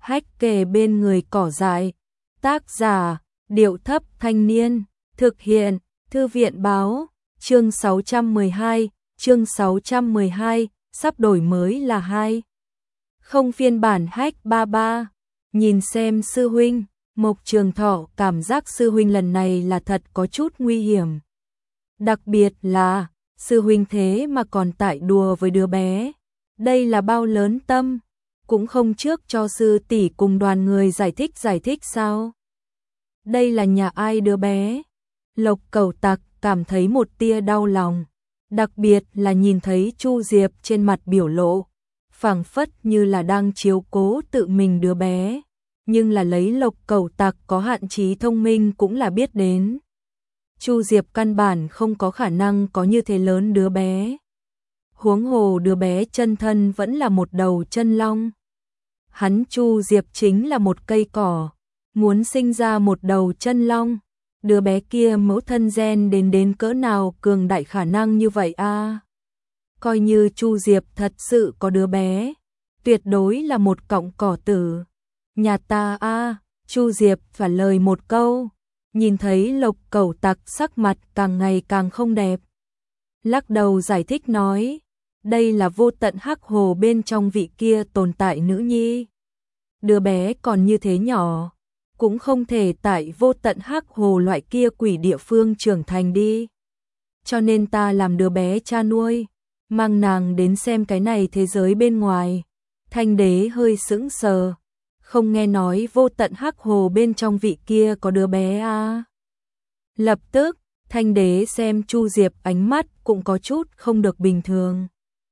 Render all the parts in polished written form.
hách kề bên người cỏ dại. Tác giả, Điệu Thấp Thanh Niên. Thực hiện, Thư viện Báo. Chương 612, sắp đổi mới là 2. Không phiên bản hách 33. Nhìn xem sư huynh, Mộc Trường Thọ cảm giác sư huynh lần này là thật có chút nguy hiểm. Đặc biệt là, sư huynh thế mà còn tại đùa với đứa bé. Đây là bao lớn tâm, cũng không trước cho sư tỷ cùng đoàn người giải thích sao? Đây là nhà ai đứa bé? Lộc Cẩu Tặc cảm thấy một tia đau lòng, đặc biệt là nhìn thấy Chu Diệp trên mặt biểu lộ, phảng phất như là đang chiếu cố tự mình đứa bé, nhưng là lấy Lộc Cẩu Tặc có hạn trí thông minh cũng là biết đến. Chu Diệp căn bản không có khả năng có như thế lớn đứa bé. Huống hồ đứa bé chân thân vẫn là một đầu chân long. Hắn Chu Diệp chính là một cây cỏ, muốn sinh ra một đầu chân long. Đứa bé kia mẫu thân gen đến cỡ nào cường đại khả năng như vậy a? Coi như Chu Diệp thật sự có đứa bé, tuyệt đối là một cọng cỏ tử. Nhà ta a, Chu Diệp trả lời một câu, nhìn thấy Lộc Cẩu Tặc sắc mặt càng ngày càng không đẹp. Lắc đầu giải thích nói, đây là vô tận hắc hồ bên trong vị kia tồn tại nữ nhi. Đứa bé còn như thế nhỏ, cũng không thể tại vô tận hắc hồ loại kia quỷ địa phương trưởng thành đi. Cho nên ta làm đứa bé cha nuôi, mang nàng đến xem cái này thế giới bên ngoài. Thanh đế hơi sững sờ, không nghe nói vô tận hắc hồ bên trong vị kia có đứa bé à. Lập tức, Thanh đế xem Chu Diệp ánh mắt cũng có chút không được bình thường.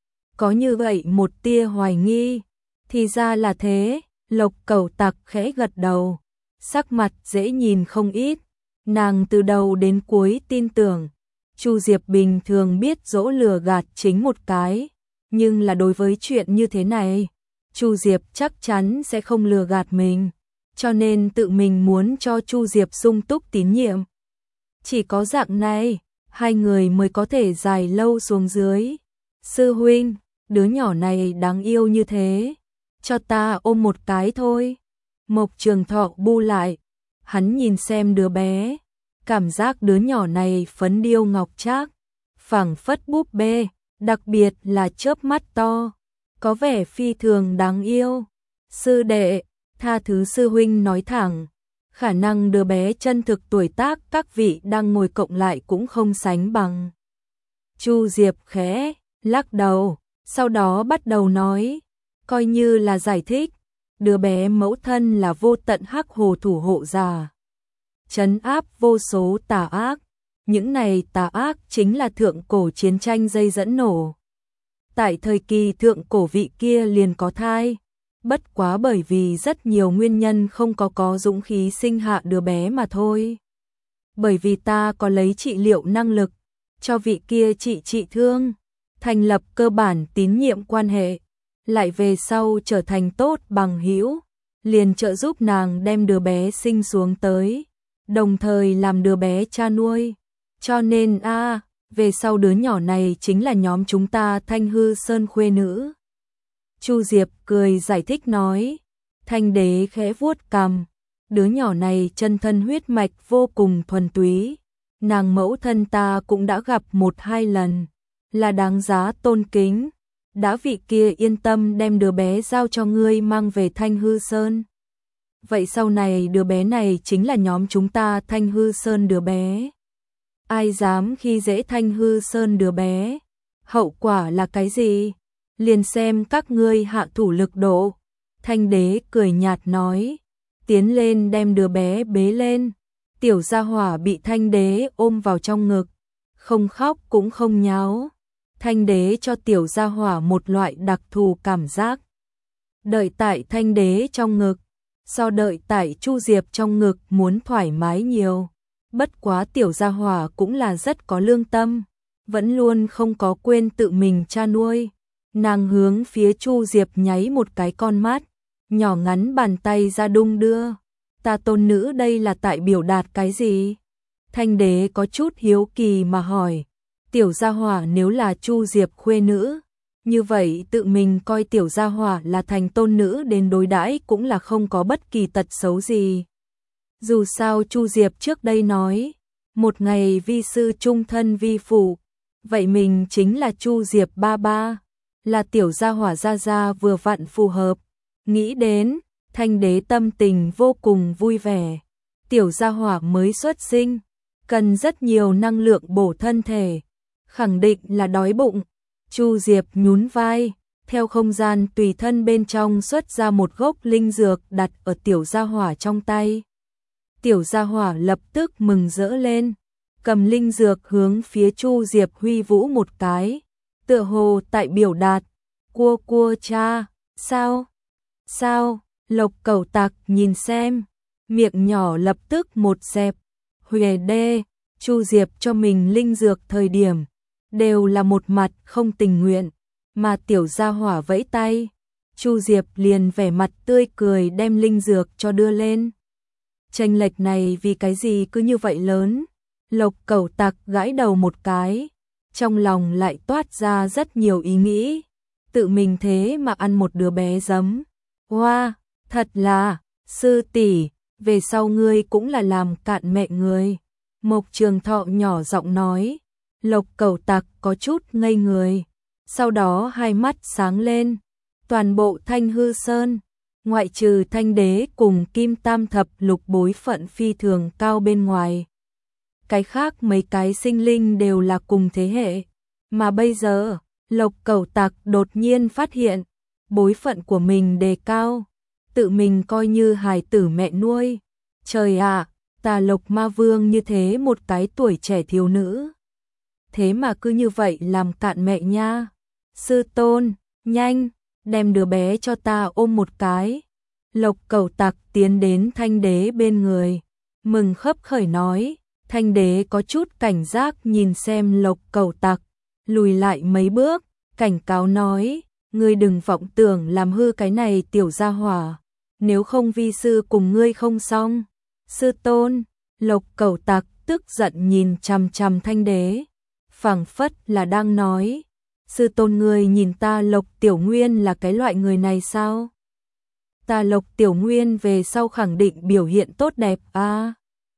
Có như vậy một tia hoài nghi, thì ra là thế. Lộc Cẩu Tặc khẽ gật đầu, sắc mặt dễ nhìn không ít, nàng từ đầu đến cuối tin tưởng. Chu Diệp bình thường biết dỗ lừa gạt chính một cái, nhưng là đối với chuyện như thế này, Chu Diệp chắc chắn sẽ không lừa gạt mình, cho nên tự mình muốn cho Chu Diệp sung túc tín nhiệm. Chỉ có dạng này, hai người mới có thể dài lâu xuống dưới. Sư huynh, đứa nhỏ này đáng yêu như thế, cho ta ôm một cái thôi. Mộc Trường Thọ bu lại, hắn nhìn xem đứa bé, cảm giác đứa nhỏ này phấn điêu ngọc trác, phảng phất búp bê, đặc biệt là chớp mắt to, có vẻ phi thường đáng yêu. Sư đệ, tha thứ sư huynh nói thẳng, khả năng đứa bé chân thực tuổi tác các vị đang ngồi cộng lại cũng không sánh bằng. Chu Diệp khẽ lắc đầu, sau đó bắt đầu nói, coi như là giải thích, đứa bé mẫu thân là vô tận hắc hồ thủ hộ giả, trấn áp vô số tà ác, những này tà ác chính là thượng cổ chiến tranh dây dẫn nổ. Tại thời kỳ thượng cổ vị kia liền có thai, bất quá bởi vì rất nhiều nguyên nhân không có dũng khí sinh hạ đứa bé mà thôi. Bởi vì ta có lấy trị liệu năng lực, cho vị kia trị thương, thành lập cơ bản tín nhiệm quan hệ, lại về sau trở thành tốt bằng hữu, liền trợ giúp nàng đem đứa bé sinh xuống tới, đồng thời làm đứa bé cha nuôi. Cho nên về sau đứa nhỏ này chính là nhóm chúng ta Thanh Hư Sơn khuê nữ. Chu Diệp cười giải thích nói, Thanh đế khẽ vuốt cằm, đứa nhỏ này chân thân huyết mạch vô cùng thuần túy, nàng mẫu thân ta cũng đã gặp 1-2 lần, là đáng giá tôn kính. Đã vị kia yên tâm đem đứa bé giao cho ngươi mang về Thanh Hư Sơn. Vậy sau này đứa bé này chính là nhóm chúng ta Thanh Hư Sơn đứa bé. Ai dám khi dễ Thanh Hư Sơn đứa bé, hậu quả là cái gì? Liền xem các ngươi hạ thủ lực độ. Thanh đế cười nhạt nói, tiến lên đem đứa bé bế lên. Tiểu gia hỏa bị Thanh đế ôm vào trong ngực, không khóc cũng không nháo. Thanh đế cho tiểu gia hỏa một loại đặc thù cảm giác. Đợi tại Thanh đế trong ngực, so đợi tại Chu Diệp trong ngực muốn thoải mái nhiều. Bất quá tiểu gia hỏa cũng là rất có lương tâm, vẫn luôn không có quên tự mình cha nuôi. Nàng hướng phía Chu Diệp nháy một cái con mắt, nhỏ ngắn bàn tay ra đung đưa. Ta tôn nữ đây là tại biểu đạt cái gì? Thanh đế có chút hiếu kỳ mà hỏi. Tiểu gia hỏa nếu là Chu Diệp khuê nữ, Như vậy tự mình coi tiểu gia hỏa là thành tôn nữ đến đối đãi cũng là không có bất kỳ tật xấu gì. Dù sao Chu Diệp trước đây nói, một ngày vi sư chung thân vi phụ, vậy mình chính là Chu Diệp ba ba, là tiểu gia hỏa gia gia vừa vặn phù hợp. Nghĩ đến, Thanh Đế tâm tình vô cùng vui vẻ. Tiểu gia hỏa mới xuất sinh, cần rất nhiều năng lượng bổ thân thể, khẳng định là đói bụng. Chu Diệp nhún vai, theo không gian tùy thân bên trong xuất ra một gốc linh dược đặt ở tiểu gia hỏa trong tay. Tiểu gia hỏa lập tức mừng rỡ lên, cầm linh dược hướng phía Chu Diệp huy vũ một cái, tựa hồ tại biểu đạt, cua cua cha, sao? Sao? Lộc Cẩu Tặc nhìn xem, miệng nhỏ lập tức một dẹp, huề đê, Chu Diệp cho mình linh dược thời điểm, đều là một mặt không tình nguyện, mà tiểu gia hỏa vẫy tay, Chu Diệp liền vẻ mặt tươi cười đem linh dược cho đưa lên. Chênh lệch này vì cái gì cứ như vậy lớn? Lộc Cẩu Tặc gãi đầu một cái, trong lòng lại toát ra rất nhiều ý nghĩ, tự mình thế mà ăn một đứa bé giấm. Hoa, thật là, sư tỷ, về sau ngươi cũng là làm cạn mẹ ngươi. Mộc Trường Thọ nhỏ giọng nói, Lộc Cẩu Tặc có chút ngây người, sau đó hai mắt sáng lên, toàn bộ Thanh Hư Sơn, ngoại trừ Thanh Đế cùng Kim Tam Thập Lục bối phận phi thường cao bên ngoài. Cái khác mấy cái sinh linh đều là cùng thế hệ, mà bây giờ, Lộc Cẩu Tặc đột nhiên phát hiện, bối phận của mình đề cao, tự mình coi như hài tử mẹ nuôi. Trời ạ, Tà Lộc Ma Vương như thế một cái tuổi trẻ thiếu nữ. Thế mà cứ như vậy làm cạn mẹ nha. Sư tôn, nhanh, đem đứa bé cho ta ôm một cái. Lộc Cẩu Tặc tiến đến Thanh Đế bên người, mừng khấp khởi nói. Thanh Đế có chút cảnh giác nhìn xem Lộc Cẩu Tặc, lùi lại mấy bước, cảnh cáo nói, ngươi đừng vọng tưởng làm hư cái này tiểu gia hỏa, nếu không vi sư cùng ngươi không xong. Sư tôn, Lộc Cẩu Tặc tức giận nhìn chằm chằm Thanh Đế, phảng phất là đang nói, sư tôn ngươi nhìn ta Lộc Tiểu Nguyên là cái loại người này sao? Ta Lộc Tiểu Nguyên về sau khẳng định biểu hiện tốt đẹp à?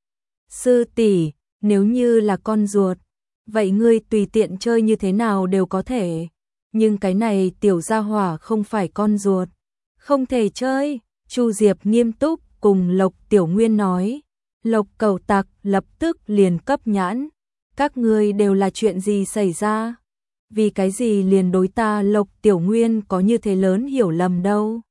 Sư tỷ, nếu như là con ruột, vậy ngươi tùy tiện chơi như thế nào đều có thể, nhưng cái này tiểu gia hỏa không phải con ruột, không thể chơi. Chu Diệp nghiêm túc cùng Lộc Tiểu Nguyên nói. Lộc Cẩu Tặc lập tức liền cấp nhãn, các ngươi đều là chuyện gì xảy ra? Vì cái gì liền đối ta Lộc Tiểu Nguyên có như thế lớn hiểu lầm đâu?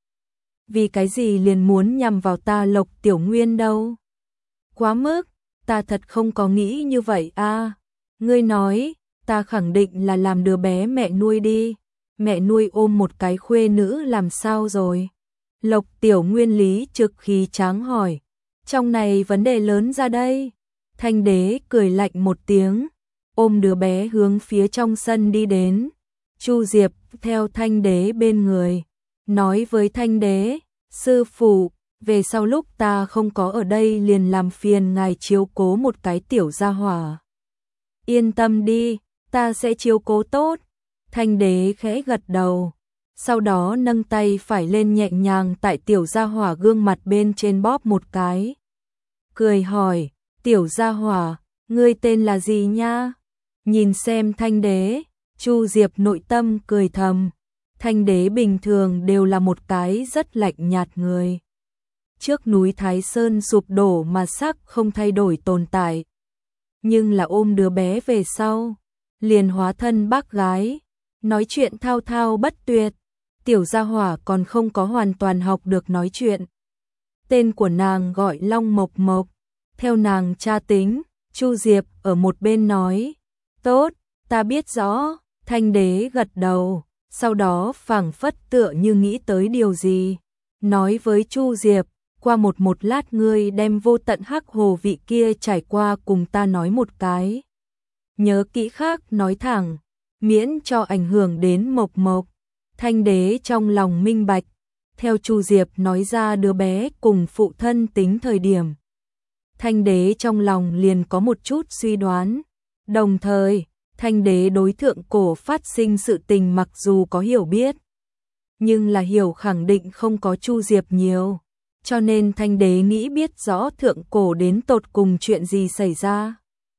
Vì cái gì liền muốn nhằm vào ta Lộc Tiểu Nguyên đâu? Quá mức, ta thật không có nghĩ như vậy à. Ngươi nói, ta khẳng định là làm đứa bé mẹ nuôi đi. Mẹ nuôi ôm một cái khuê nữ làm sao rồi? Lộc Tiểu Nguyên lý trực khí tráng hỏi. Trong này vấn đề lớn ra đây. Thanh Đế cười lạnh một tiếng, ôm đứa bé hướng phía trong sân đi đến. Chu Diệp theo Thanh Đế bên người, nói với Thanh Đế, sư phụ, về sau lúc ta không có ở đây liền làm phiền ngài chiếu cố một cái tiểu gia hỏa. Yên tâm đi, ta sẽ chiếu cố tốt. Thanh Đế khẽ gật đầu, sau đó nâng tay phải lên nhẹ nhàng tại tiểu gia hỏa gương mặt bên trên bóp một cái. Cười hỏi, tiểu gia hỏa, ngươi tên là gì nha? Nhìn xem Thanh Đế, Chu Diệp nội tâm cười thầm. Thanh Đế bình thường đều là một cái rất lạnh nhạt người. Trước núi Thái Sơn sụp đổ mà sắc không thay đổi tồn tại. Nhưng là ôm đứa bé về sau, liền hóa thân bác gái, nói chuyện thao thao bất tuyệt. Tiểu gia hỏa còn không có hoàn toàn học được nói chuyện. Tên của nàng gọi Long Mộc Mộc, theo nàng cha tính. Chu Diệp ở một bên nói, tốt, ta biết rõ. Thanh Đế gật đầu, sau đó phảng phất tựa như nghĩ tới điều gì, nói với Chu Diệp, qua một lát ngươi đem vô tận hắc hồ vị kia trải qua cùng ta nói một cái. Nhớ kỹ khác nói thẳng, miễn cho ảnh hưởng đến Mộc Mộc. Thanh Đế trong lòng minh bạch, theo Chu Diệp nói ra đứa bé cùng phụ thân tính thời điểm. Thanh Đế trong lòng liền có một chút suy đoán, đồng thời, Thanh đế đối thượng cổ phát sinh sự tình mặc dù có hiểu biết, nhưng là hiểu khẳng định không có Chu Diệp nhiều, cho nên Thanh đế nghĩ biết rõ thượng cổ đến tột cùng chuyện gì xảy ra.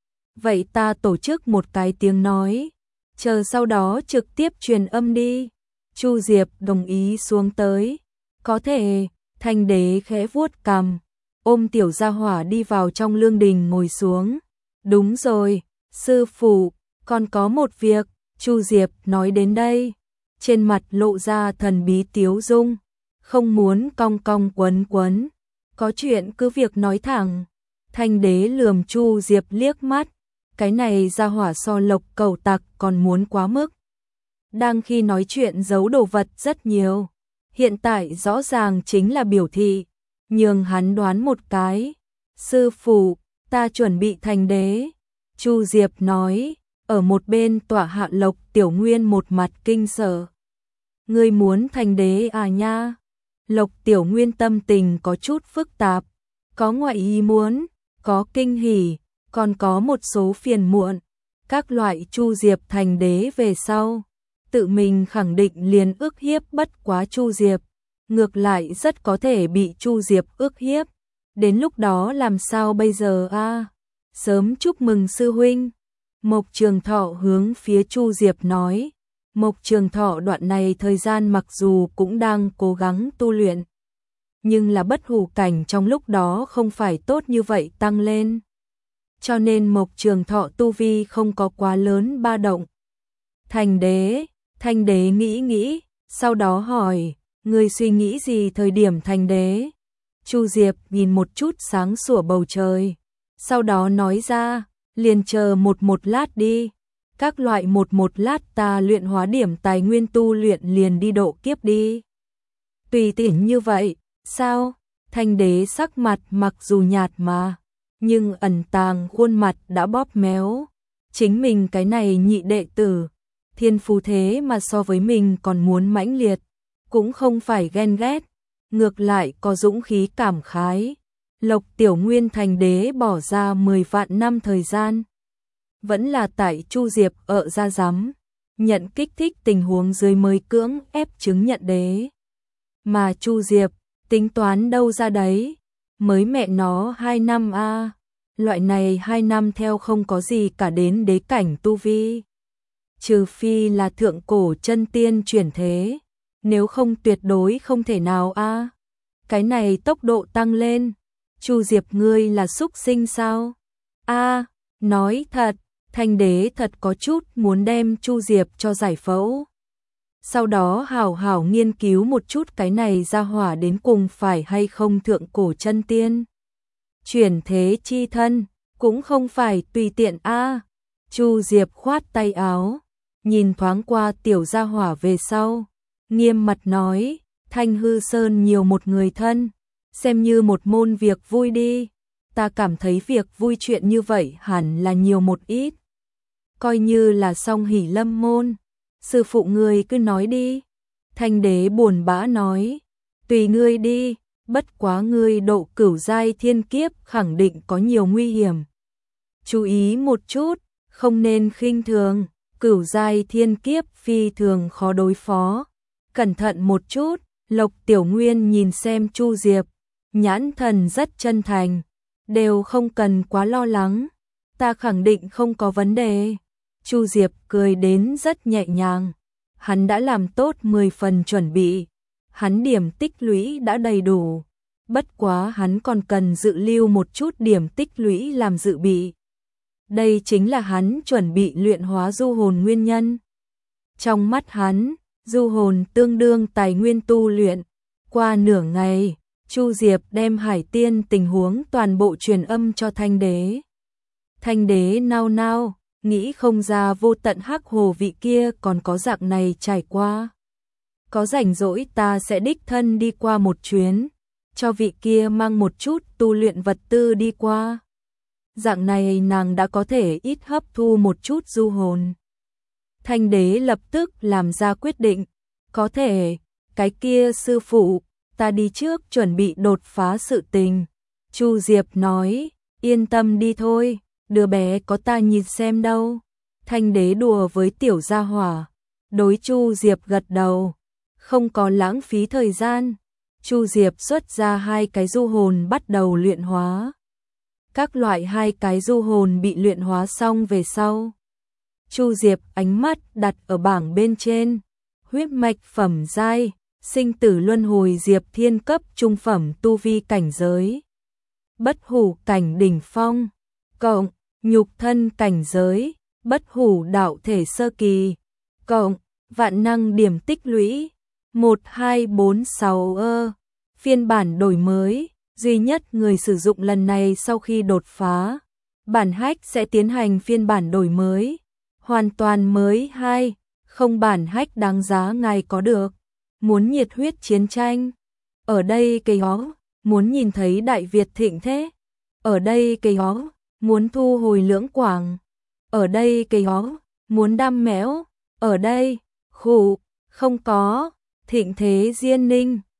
Vậy ta tổ chức một cái tiếng nói, chờ sau đó trực tiếp truyền âm đi. Chu Diệp đồng ý xuống tới. Có thể. Thanh đế khẽ vuốt cằm, ôm tiểu gia hỏa đi vào trong lương đình ngồi xuống. Đúng rồi, sư phụ, còn có một việc. Chu Diệp nói đến đây, trên mặt lộ ra thần bí tiếu dung, không muốn cong cong quấn quấn. Có chuyện cứ việc nói thẳng. Thanh đế lườm Chu Diệp liếc mắt, cái này gia hỏa so Lộc Cẩu Tặc còn muốn quá mức. Đang khi nói chuyện giấu đồ vật rất nhiều, hiện tại rõ ràng chính là biểu thị, nhường hắn đoán một cái. Sư phụ, ta chuẩn bị thành đế. Chu Diệp nói, ở một bên tọa hạ Lộc Tiểu Nguyên một mặt kinh sợ. Ngươi muốn thành đế à nha? Lộc Tiểu Nguyên tâm tình có chút phức tạp, có ngoại ý muốn, có kinh hỉ, còn có một số phiền muộn. Các loại Chu Diệp thành đế về sau, tự mình khẳng định liền ức hiếp bất quá Chu Diệp, ngược lại rất có thể bị Chu Diệp ức hiếp. Đến lúc đó làm sao bây giờ a? Sớm chúc mừng sư huynh. Mộc Trường Thọ hướng phía Chu Diệp nói. Mộc Trường Thọ đoạn này thời gian mặc dù cũng đang cố gắng tu luyện, nhưng là bất hủ cảnh trong lúc đó không phải tốt như vậy tăng lên, cho nên Mộc Trường Thọ tu vi không có quá lớn ba động. Thành đế, Thanh đế nghĩ nghĩ, sau đó hỏi, ngươi suy nghĩ gì thời điểm thành đế? Chu Diệp nhìn một chút sáng sủa bầu trời, sau đó nói ra, liền chờ một lát đi. Các loại một lát ta luyện hóa điểm tài nguyên tu luyện liền đi độ kiếp đi. Tùy tiện như vậy, sao? Thanh đế sắc mặt mặc dù nhạt mà, nhưng ẩn tàng khuôn mặt đã bóp méo. Chính mình cái này nhị đệ tử, thiên phú thế mà so với mình còn muốn mãnh liệt, cũng không phải ghen ghét, ngược lại có dũng khí cảm khái. Lộc Tiểu Nguyên thành đế bỏ ra 10 vạn năm thời gian, vẫn là tại Chu Diệp ở ra dám, nhận kích thích tình huống dưới mới cưỡng ép chứng nhận đế. Mà Chu Diệp, tính toán đâu ra đấy, mới mẹ nó 2 năm a, loại này 2 năm theo không có gì cả đến đế cảnh tu vi. Trừ phi là thượng cổ chân tiên chuyển thế, nếu không tuyệt đối không thể nào a. Cái này tốc độ tăng lên, Chu Diệp ngươi là súc sinh sao? A, nói thật. Thanh đế thật có chút muốn đem Chu Diệp cho giải phẫu. Sau đó hảo hảo nghiên cứu một chút cái này ra hỏa đến cùng phải hay không thượng cổ chân tiên. Chuyển thế chi thân, cũng không phải tùy tiện a. Chu Diệp khoát tay áo, nhìn thoáng qua tiểu gia hỏa về sau, nghiêm mặt nói, Thanh Hư Sơn nhiều một người thân, xem như một môn việc vui đi. Ta cảm thấy việc vui chuyện như vậy hẳn là nhiều một ít. Coi như là song hỷ lâm môn. Sư phụ ngươi cứ nói đi. Thanh đế buồn bã nói. Tùy ngươi đi, bất quá ngươi độ cửu giai thiên kiếp khẳng định có nhiều nguy hiểm. Chú ý một chút, không nên khinh thường, cửu giai thiên kiếp phi thường khó đối phó. Cẩn thận một chút. Lộc Tiểu Nguyên nhìn xem Chu Diệp, nhãn thần rất chân thành, đều không cần quá lo lắng, ta khẳng định không có vấn đề. Chu Diệp cười đến rất nhẹ nhàng, hắn đã làm tốt 10 phần chuẩn bị, hắn điểm tích lũy đã đầy đủ, bất quá hắn còn cần dự lưu một chút điểm tích lũy làm dự bị. Đây chính là hắn chuẩn bị luyện hóa du hồn nguyên nhân. Trong mắt hắn, du hồn tương đương tài nguyên tu luyện. Qua nửa ngày, Chu Diệp đem Hải Tiên tình huống toàn bộ truyền âm cho Thanh đế. Thanh đế nao nao, nghĩ không ra vô tận hắc hồ vị kia còn có dạng này trải qua. Có rảnh rỗi ta sẽ đích thân đi qua một chuyến, cho vị kia mang một chút tu luyện vật tư đi qua. Dạng này nàng đã có thể ít hấp thu một chút du hồn. Thanh đế lập tức làm ra quyết định, có thể, cái kia sư phụ, ta đi trước chuẩn bị đột phá sự tình. Chu Diệp nói, yên tâm đi thôi, đứa bé có ta nhìn xem đâu. Thanh đế đùa với tiểu gia hỏa, đối Chu Diệp gật đầu, không có lãng phí thời gian. Chu Diệp xuất ra 2 cái du hồn bắt đầu luyện hóa. Các loại 2 cái du hồn bị luyện hóa xong về sau. Chu Diệp ánh mắt đặt ở bảng bên trên, huyết mạch phẩm giai, sinh tử luân hồi Diệp Thiên cấp trung phẩm tu vi cảnh giới. Bất hủ cảnh đỉnh phong, cộng nhục thân cảnh giới, bất hủ đạo thể sơ kỳ, cộng vạn năng điểm tích lũy 1246 phiên bản đổi mới, duy nhất người sử dụng lần này sau khi đột phá, bản hack sẽ tiến hành phiên bản đổi mới, hoàn toàn mới không bản hack đáng giá ngài có được. Muốn nhiệt huyết chiến tranh, ở đây cây ó, muốn nhìn thấy Đại Việt thịnh thế, ở đây cây ó, muốn thu hồi Lưỡng Quảng, ở đây cây ó, muốn đam mẽo, ở đây, khụ, không có, thịnh thế Diên Ninh.